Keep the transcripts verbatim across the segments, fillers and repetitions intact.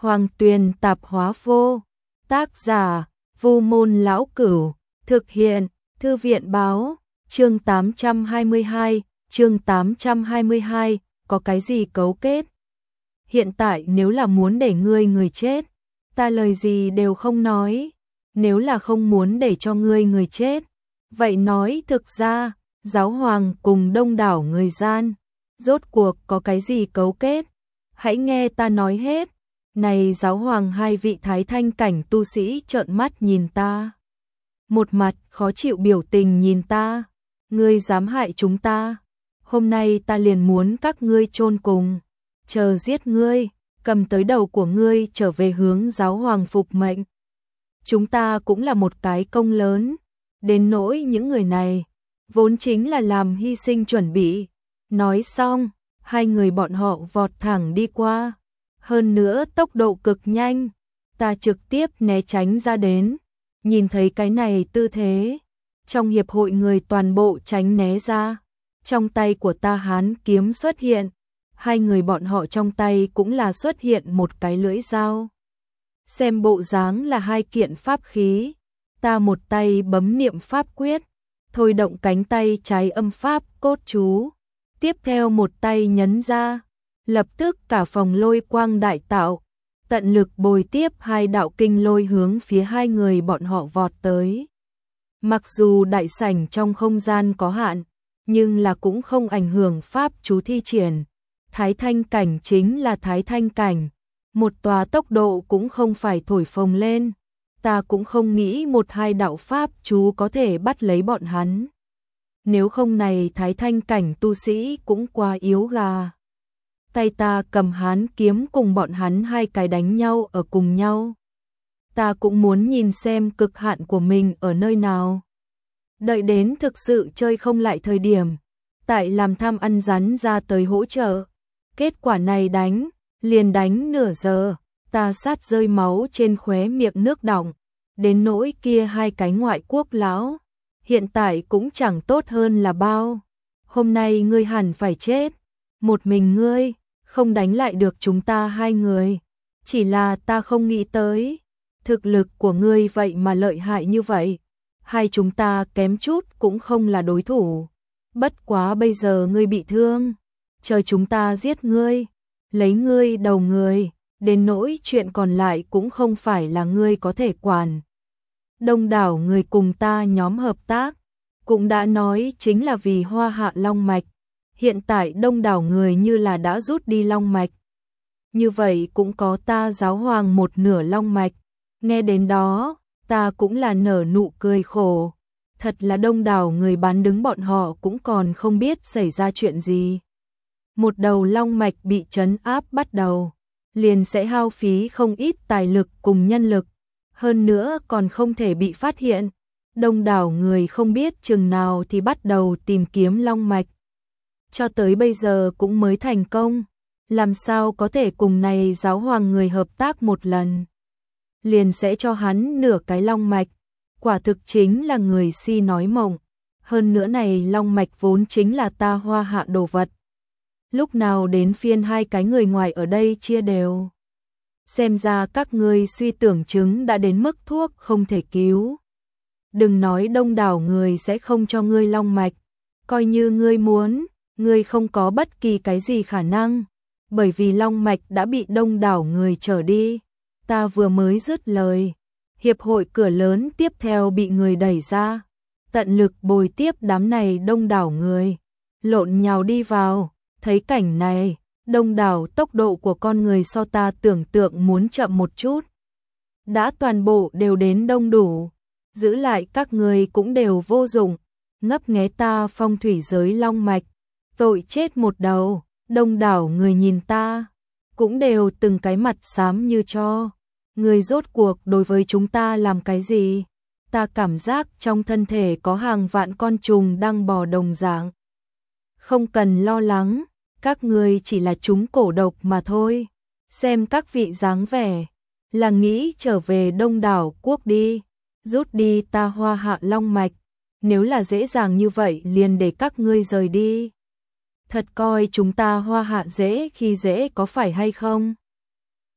Hoàng Tuyền Tạp Hóa Vô, tác giả Vu Môn Lão Cửu, thực hiện Thư viện Báo, chương tám trăm hai mươi hai, chương tám trăm hai mươi hai, có cái gì cấu kết? Hiện tại nếu là muốn để ngươi người chết, ta lời gì đều không nói, nếu là không muốn để cho ngươi người chết, vậy nói thực ra, giáo hoàng cùng đông đảo người gian, rốt cuộc có cái gì cấu kết? Hãy nghe ta nói hết. Này giáo hoàng, hai vị thái thanh cảnh tu sĩ trợn mắt nhìn ta. Một mặt khó chịu biểu tình nhìn ta. Ngươi dám hại chúng ta. Hôm nay ta liền muốn các ngươi chôn cùng. Chờ giết ngươi, cầm tới đầu của ngươi trở về hướng giáo hoàng phục mệnh. Chúng ta cũng là một cái công lớn. Đến nỗi những người này, vốn chính là làm hy sinh chuẩn bị. Nói xong, hai người bọn họ vọt thẳng đi qua. Hơn nữa tốc độ cực nhanh, ta trực tiếp né tránh ra đến. Nhìn thấy cái này tư thế, trong hiệp hội người toàn bộ tránh né ra. Trong tay của ta hán kiếm xuất hiện, hai người bọn họ trong tay cũng là xuất hiện một cái lưỡi dao. Xem bộ dáng là hai kiện pháp khí, ta một tay bấm niệm pháp quyết, thôi động cánh tay trái âm pháp cốt chú, tiếp theo một tay nhấn ra. Lập tức cả phòng lôi quang đại tạo, tận lực bồi tiếp hai đạo kinh lôi hướng phía hai người bọn họ vọt tới. Mặc dù đại sảnh trong không gian có hạn, nhưng là cũng không ảnh hưởng pháp chú thi triển. Thái thanh cảnh chính là thái thanh cảnh, một tòa tốc độ cũng không phải thổi phồng lên. Ta cũng không nghĩ một hai đạo pháp chú có thể bắt lấy bọn hắn. Nếu không này thái thanh cảnh tu sĩ cũng quá yếu gà. Tay ta cầm hán kiếm cùng bọn hắn hai cái đánh nhau ở cùng nhau. Ta cũng muốn nhìn xem cực hạn của mình ở nơi nào. Đợi đến thực sự chơi không lại thời điểm, tại làm tham ăn rắn ra tới hỗ trợ. Kết quả này đánh, liền đánh nửa giờ, ta sát rơi máu trên khóe miệng nước đọng. Đến nỗi kia hai cái ngoại quốc lão, hiện tại cũng chẳng tốt hơn là bao. Hôm nay ngươi hẳn phải chết, một mình ngươi không đánh lại được chúng ta hai người. Chỉ là ta không nghĩ tới, thực lực của ngươi vậy mà lợi hại như vậy. Hai chúng ta kém chút cũng không là đối thủ. Bất quá bây giờ ngươi bị thương, chờ chúng ta giết ngươi, lấy ngươi đầu người, đến nỗi chuyện còn lại cũng không phải là ngươi có thể quản. Đông đảo người cùng ta nhóm hợp tác, cũng đã nói chính là vì Hoa Hạ Long Mạch. Hiện tại đông đảo người như là đã rút đi long mạch. Như vậy cũng có ta giáo hoàng một nửa long mạch. Nghe đến đó, ta cũng là nở nụ cười khổ. Thật là đông đảo người bán đứng bọn họ cũng còn không biết xảy ra chuyện gì. Một đầu long mạch bị trấn áp bắt đầu, liền sẽ hao phí không ít tài lực cùng nhân lực. Hơn nữa còn không thể bị phát hiện. Đông đảo người không biết chừng nào thì bắt đầu tìm kiếm long mạch. Cho tới bây giờ cũng mới thành công, làm sao có thể cùng này giáo hoàng người hợp tác một lần. Liền sẽ cho hắn nửa cái long mạch, quả thực chính là người si nói mộng. Hơn nữa này long mạch vốn chính là ta Hoa Hạ đồ vật. Lúc nào đến phiên hai cái người ngoài ở đây chia đều. Xem ra các ngươi suy tưởng chứng đã đến mức thuốc không thể cứu. Đừng nói đông đảo người sẽ không cho ngươi long mạch, coi như ngươi muốn, ngươi không có bất kỳ cái gì khả năng, bởi vì long mạch đã bị đông đảo người trở đi. Ta vừa mới dứt lời, hiệp hội cửa lớn tiếp theo bị người đẩy ra, tận lực bồi tiếp đám này đông đảo người, lộn nhào đi vào. Thấy cảnh này, đông đảo tốc độ của con người so ta tưởng tượng muốn chậm một chút. Đã toàn bộ đều đến đông đủ, giữ lại các người cũng đều vô dụng, ngấp nghé ta phong thủy giới long mạch. Tội chết một đầu, đông đảo người nhìn ta, cũng đều từng cái mặt xám như tro. Người rốt cuộc đối với chúng ta làm cái gì? Ta cảm giác trong thân thể có hàng vạn con trùng đang bò đồng dạng. Không cần lo lắng, các người chỉ là chúng cổ độc mà thôi. Xem các vị dáng vẻ, là nghĩ trở về đông đảo quốc đi, rút đi ta Hoa Hạ long mạch. Nếu là dễ dàng như vậy liền để các ngươi rời đi. Thật coi chúng ta Hoa Hạ dễ khi dễ có phải hay không?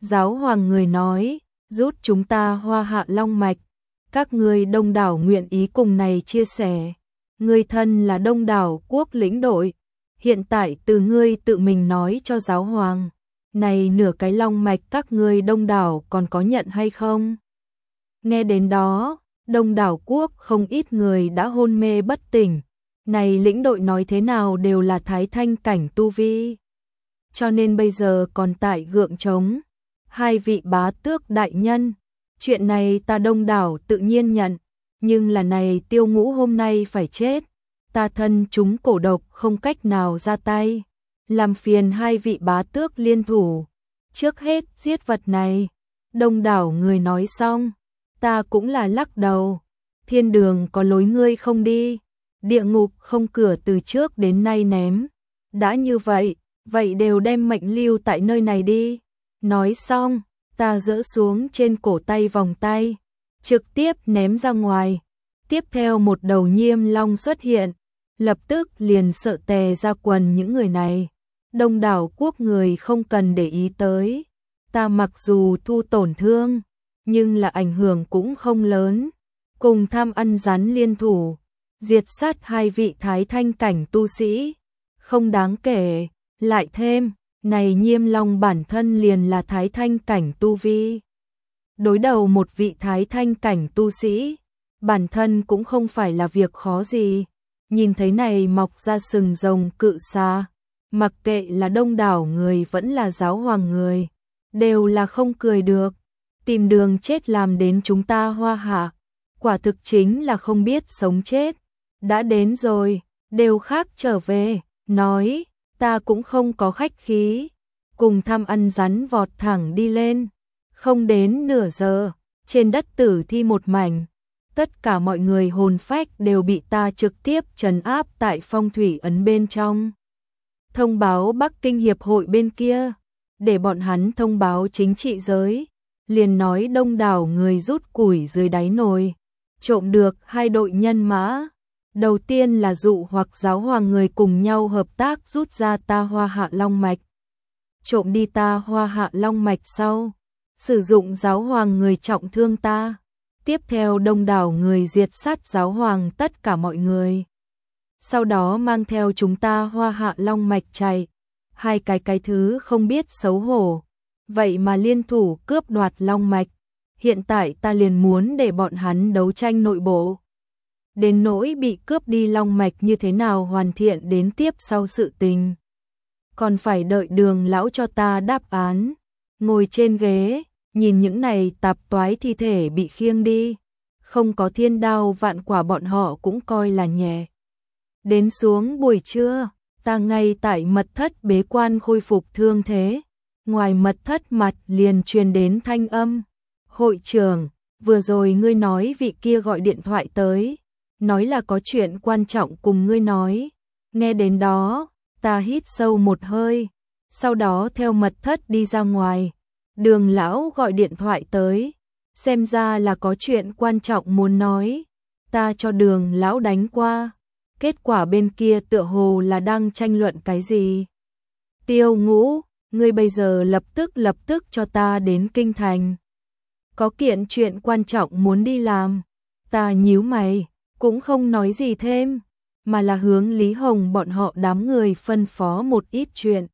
Giáo hoàng người nói, rút chúng ta Hoa Hạ Long mạch, các ngươi Đông đảo nguyện ý cùng này chia sẻ. Ngươi thân là Đông đảo quốc lĩnh đội, hiện tại từ ngươi tự mình nói cho giáo hoàng, này nửa cái long mạch các ngươi Đông đảo còn có nhận hay không? Nghe đến đó, Đông đảo quốc không ít người đã hôn mê bất tỉnh, này lĩnh đội nói thế nào đều là thái thanh cảnh tu vi. Cho nên bây giờ còn tại gượng trống, hai vị bá tước đại nhân, chuyện này ta Đông đảo tự nhiên nhận, nhưng là này Tiêu Ngũ hôm nay phải chết, ta thân chúng cổ độc không cách nào ra tay, làm phiền hai vị bá tước liên thủ, trước hết giết vật này. Đông đảo người nói xong, ta cũng là lắc đầu, thiên đường có lối ngươi không đi, địa ngục không cửa từ trước đến nay ném, đã như vậy, vậy đều đem mệnh lưu tại nơi này đi. Nói xong, ta giỡ xuống trên cổ tay vòng tay, trực tiếp ném ra ngoài. Tiếp theo một đầu nhiêm long xuất hiện, lập tức liền sợ tè ra quần những người này. Đông đảo quốc người không cần để ý tới, ta mặc dù thu tổn thương, nhưng là ảnh hưởng cũng không lớn. Cùng tham ăn rắn liên thủ, diệt sát hai vị thái thanh cảnh tu sĩ, không đáng kể, lại thêm, này nhiêm long bản thân liền là thái thanh cảnh tu vi. Đối đầu một vị thái thanh cảnh tu sĩ, bản thân cũng không phải là việc khó gì. Nhìn thấy này mọc ra sừng rồng cự xà, mặc kệ là đông đảo người vẫn là giáo hoàng người, đều là không cười được. Tìm đường chết làm đến chúng ta Hoa Hạ, quả thực chính là không biết sống chết. Đã đến rồi, đều khác trở về, nói, ta cũng không có khách khí. Cùng tham ăn rắn vọt thẳng đi lên, không đến nửa giờ, trên đất tử thi một mảnh. Tất cả mọi người hồn phách đều bị ta trực tiếp trấn áp tại phong thủy ấn bên trong. Thông báo Bắc Kinh Hiệp hội bên kia, để bọn hắn thông báo chính trị giới, liền nói đông đảo người rút củi dưới đáy nồi, trộm được hai đội nhân mã. Đầu tiên là dụ hoặc giáo hoàng người cùng nhau hợp tác rút ra ta Hoa Hạ Long mạch. Trộm đi ta Hoa Hạ Long mạch sau, sử dụng giáo hoàng người trọng thương ta. Tiếp theo đông đảo người diệt sát giáo hoàng tất cả mọi người. Sau đó mang theo chúng ta Hoa Hạ Long mạch chạy. Hai cái cái thứ không biết xấu hổ. Vậy mà liên thủ cướp đoạt Long mạch. Hiện tại ta liền muốn để bọn hắn đấu tranh nội bộ. Đến nỗi bị cướp đi Long mạch như thế nào hoàn thiện đến tiếp sau sự tình. Còn phải đợi Đường lão cho ta đáp án. Ngồi trên ghế, nhìn những này tạp toái thi thể bị khiêng đi, không có thiên đao vạn quả bọn họ cũng coi là nhẹ. Đến xuống buổi trưa, ta ngay tại mật thất bế quan khôi phục thương thế, ngoài mật thất mặt liền truyền đến thanh âm. Hội trưởng, vừa rồi ngươi nói vị kia gọi điện thoại tới, nói là có chuyện quan trọng cùng ngươi nói. Nghe đến đó, ta hít sâu một hơi, sau đó theo mật thất đi ra ngoài. Đường lão gọi điện thoại tới, xem ra là có chuyện quan trọng muốn nói. Ta cho đường lão đánh qua, kết quả bên kia tựa hồ là đang tranh luận cái gì. Tiêu Ngũ, ngươi bây giờ lập tức lập tức cho ta đến kinh thành. Có kiện chuyện quan trọng muốn đi làm. Ta nhíu mày, cũng không nói gì thêm, mà là hướng Lý Hồng bọn họ đám người phân phó một ít chuyện.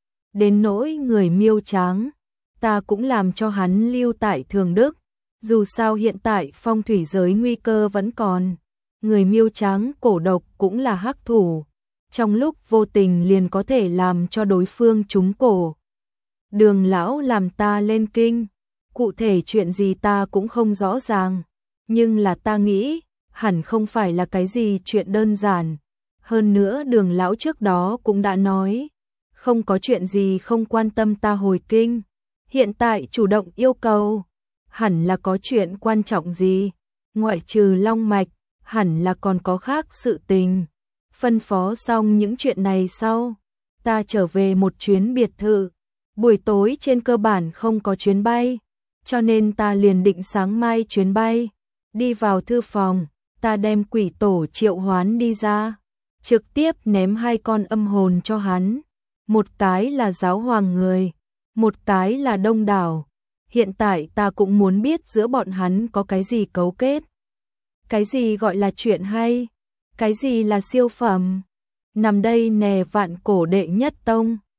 Đến nỗi người Miêu Tráng, ta cũng làm cho hắn lưu tại Thường Đức, dù sao hiện tại phong thủy giới nguy cơ vẫn còn. Người Miêu Tráng cổ độc cũng là hắc thủ, trong lúc vô tình liền có thể làm cho đối phương trúng cổ. Đường lão làm ta lên kinh, cụ thể chuyện gì ta cũng không rõ ràng, nhưng là ta nghĩ, hẳn không phải là cái gì chuyện đơn giản. Hơn nữa đường lão trước đó cũng đã nói, không có chuyện gì không quan tâm ta hồi kinh. Hiện tại chủ động yêu cầu, hẳn là có chuyện quan trọng gì, ngoại trừ Long mạch, hẳn là còn có khác sự tình. Phân phó xong những chuyện này sau, ta trở về một chuyến biệt thự. Buổi tối trên cơ bản không có chuyến bay, cho nên ta liền định sáng mai chuyến bay. Đi vào thư phòng, ta đem quỷ tổ triệu hoán đi ra, trực tiếp ném hai con âm hồn cho hắn. Một cái là giáo hoàng người, một cái là đông đảo. Hiện tại ta cũng muốn biết giữa bọn hắn có cái gì cấu kết. Cái gì gọi là chuyện hay? Cái gì là siêu phẩm? Nằm đây nè vạn cổ đệ nhất tông.